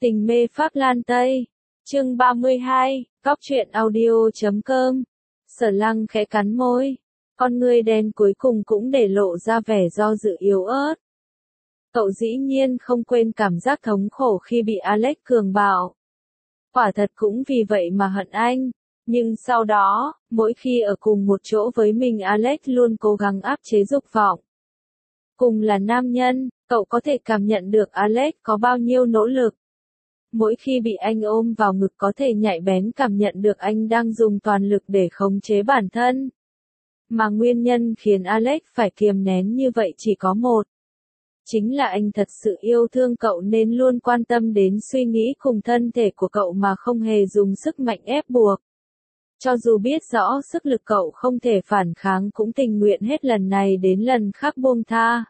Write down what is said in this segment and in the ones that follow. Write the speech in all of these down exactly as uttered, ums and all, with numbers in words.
Tình mê Pháp Lan Tây. Chương ba mươi hai, Cóc truyện audio chấm com. Sở Lăng khẽ cắn môi. Con ngươi đen cuối cùng cũng để lộ ra vẻ do dự yếu ớt. Cậu dĩ nhiên không quên cảm giác thống khổ khi bị Alex cường bạo. Quả thật cũng vì vậy mà hận anh. Nhưng sau đó, mỗi khi ở cùng một chỗ với mình Alex luôn cố gắng áp chế dục vọng. Cùng là nam nhân, cậu có thể cảm nhận được Alex có bao nhiêu nỗ lực. Mỗi khi bị anh ôm vào ngực có thể nhạy bén cảm nhận được anh đang dùng toàn lực để khống chế bản thân. Mà nguyên nhân khiến Alex phải kiềm nén như vậy chỉ có một. Chính là anh thật sự yêu thương cậu nên luôn quan tâm đến suy nghĩ cùng thân thể của cậu mà không hề dùng sức mạnh ép buộc. Cho dù biết rõ sức lực cậu không thể phản kháng cũng tình nguyện hết lần này đến lần khác buông tha.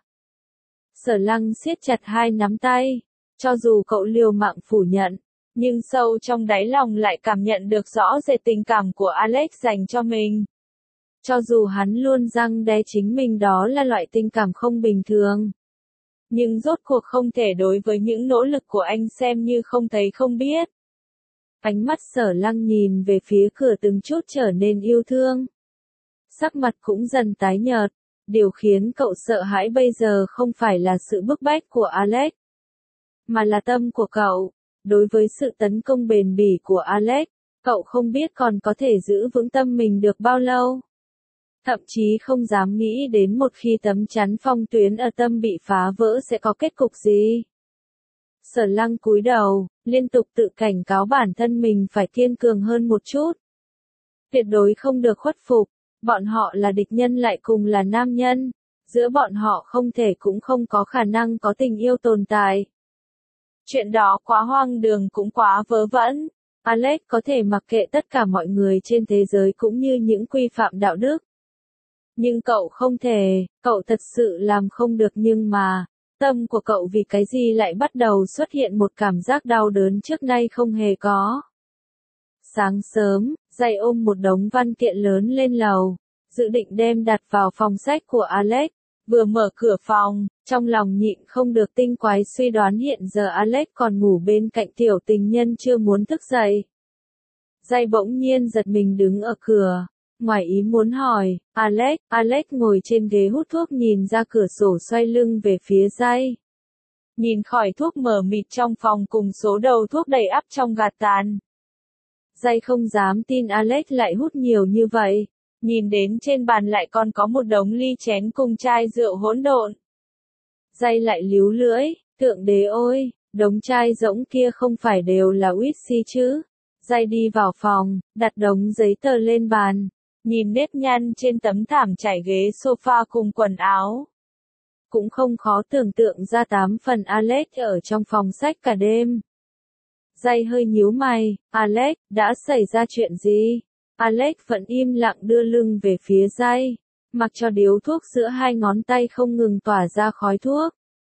Sở Lăng siết chặt hai nắm tay. Cho dù cậu liều mạng phủ nhận, nhưng sâu trong đáy lòng lại cảm nhận được rõ rệt tình cảm của Alex dành cho mình. Cho dù hắn luôn răng đe chính mình đó là loại tình cảm không bình thường. Nhưng rốt cuộc không thể đối với những nỗ lực của anh xem như không thấy không biết. Ánh mắt Sở Lăng nhìn về phía cửa từng chút trở nên yêu thương. Sắc mặt cũng dần tái nhợt. Điều khiến cậu sợ hãi bây giờ không phải là sự bức bách của Alex, mà là tâm của cậu. Đối với sự tấn công bền bỉ của Alex, cậu không biết còn có thể giữ vững tâm mình được bao lâu. Thậm chí không dám nghĩ đến một khi tấm chắn phong tuyến ở tâm bị phá vỡ sẽ có kết cục gì. Sở Lăng cúi đầu, liên tục tự cảnh cáo bản thân mình phải kiên cường hơn một chút. Tuyệt đối không được khuất phục, bọn họ là địch nhân lại cùng là nam nhân, giữa bọn họ không thể cũng không có khả năng có tình yêu tồn tại. Chuyện đó quá hoang đường cũng quá vớ vẩn. Alex có thể mặc kệ tất cả mọi người trên thế giới cũng như những quy phạm đạo đức. Nhưng cậu không thể, cậu thật sự làm không được nhưng mà, tâm của cậu vì cái gì lại bắt đầu xuất hiện một cảm giác đau đớn trước nay không hề có. Sáng sớm, Giai ôm một đống văn kiện lớn lên lầu, dự định đem đặt vào phòng sách của Alex. Vừa mở cửa phòng, trong lòng nhịn không được tinh quái suy đoán hiện giờ Alex còn ngủ bên cạnh tiểu tình nhân chưa muốn thức dậy. Giai bỗng nhiên giật mình đứng ở cửa, ngoài ý muốn hỏi, Alex, Alex ngồi trên ghế hút thuốc nhìn ra cửa sổ xoay lưng về phía Giai. Nhìn khỏi thuốc mờ mịt trong phòng cùng số đầu thuốc đầy ắp trong gạt tàn. Giai không dám tin Alex lại hút nhiều như vậy. Nhìn đến trên bàn lại còn có một đống ly chén cùng chai rượu hỗn độn. Giai lại líu lưỡi, tượng đế ôi, đống chai rỗng kia không phải đều là whisky chứ. Giai đi vào phòng, đặt đống giấy tờ lên bàn, nhìn nếp nhăn trên tấm thảm trải ghế sofa cùng quần áo. Cũng không khó tưởng tượng ra tám phần Alex ở trong phòng sách cả đêm. Giai hơi nhíu mày, Alex, đã xảy ra chuyện gì? Alex vẫn im lặng đưa lưng về phía Giai, mặc cho điếu thuốc giữa hai ngón tay không ngừng tỏa ra khói thuốc.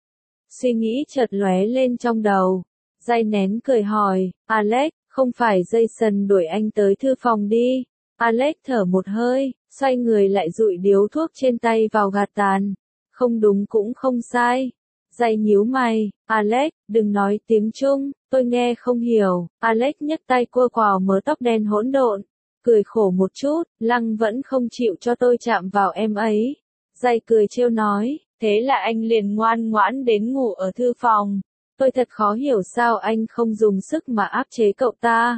Suy nghĩ chợt lóe lên trong đầu. Giai nén cười hỏi, Alex, không phải Jason đuổi anh tới thư phòng đi. Alex thở một hơi, xoay người lại dụi điếu thuốc trên tay vào gạt tàn. Không đúng cũng không sai. Giai nhíu mày, Alex, đừng nói tiếng Trung, tôi nghe không hiểu. Alex nhấc tay cua quào mớ tóc đen hỗn độn. Cười khổ một chút, Lăng vẫn không chịu cho tôi chạm vào em ấy. Giai cười trêu nói, thế là anh liền ngoan ngoãn đến ngủ ở thư phòng. Tôi thật khó hiểu sao anh không dùng sức mà áp chế cậu ta.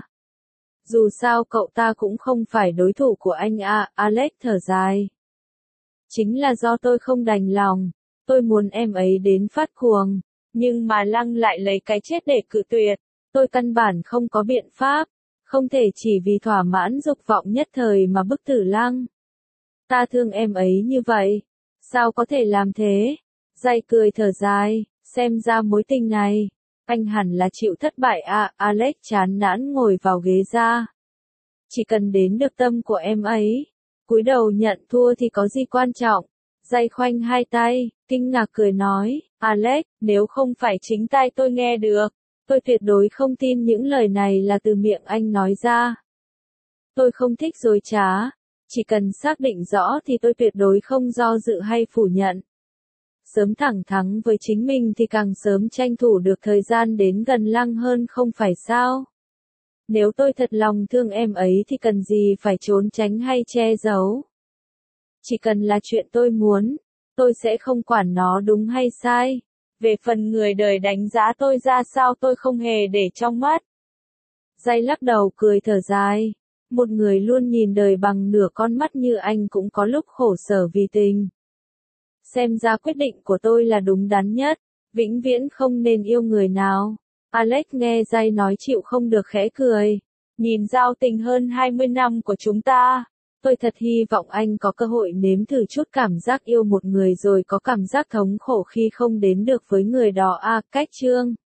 Dù sao cậu ta cũng không phải đối thủ của anh à, Alex thở dài. Chính là do tôi không đành lòng, tôi muốn em ấy đến phát cuồng, nhưng mà Lăng lại lấy cái chết để cự tuyệt. Tôi căn bản không có biện pháp. Không thể chỉ vì thỏa mãn dục vọng nhất thời mà bức tử Lăng. Ta thương em ấy như vậy. Sao có thể làm thế? Giai cười thở dài, xem ra mối tình này. Anh hẳn là chịu thất bại à, Alex chán nản ngồi vào ghế ra. Chỉ cần đến được tâm của em ấy. Cúi đầu nhận thua thì có gì quan trọng. Giai khoanh hai tay, kinh ngạc cười nói, Alex, nếu không phải chính tai tôi nghe được. Tôi tuyệt đối không tin những lời này là từ miệng anh nói ra. Tôi không thích dối trá. Chỉ cần xác định rõ thì tôi tuyệt đối không do dự hay phủ nhận. sớm thẳng thắn với chính mình thì càng sớm tranh thủ được thời gian đến gần Lăng hơn không phải sao? Nếu tôi thật lòng thương em ấy thì cần gì phải trốn tránh hay che giấu? Chỉ cần là chuyện tôi muốn, tôi sẽ không quản nó đúng hay sai. Về phần người đời đánh giá tôi ra sao tôi không hề để trong mắt. Giai lắc đầu cười thở dài. Một người luôn nhìn đời bằng nửa con mắt như anh cũng có lúc khổ sở vì tình. Xem ra quyết định của tôi là đúng đắn nhất, vĩnh viễn không nên yêu người nào. Alex nghe Giai nói chịu không được khẽ cười. Nhìn giao tình hơn hai mươi năm của chúng ta, tôi thật hy vọng anh có cơ hội nếm thử chút cảm giác yêu một người rồi có cảm giác thống khổ khi không đến được với người đó. À, cách chương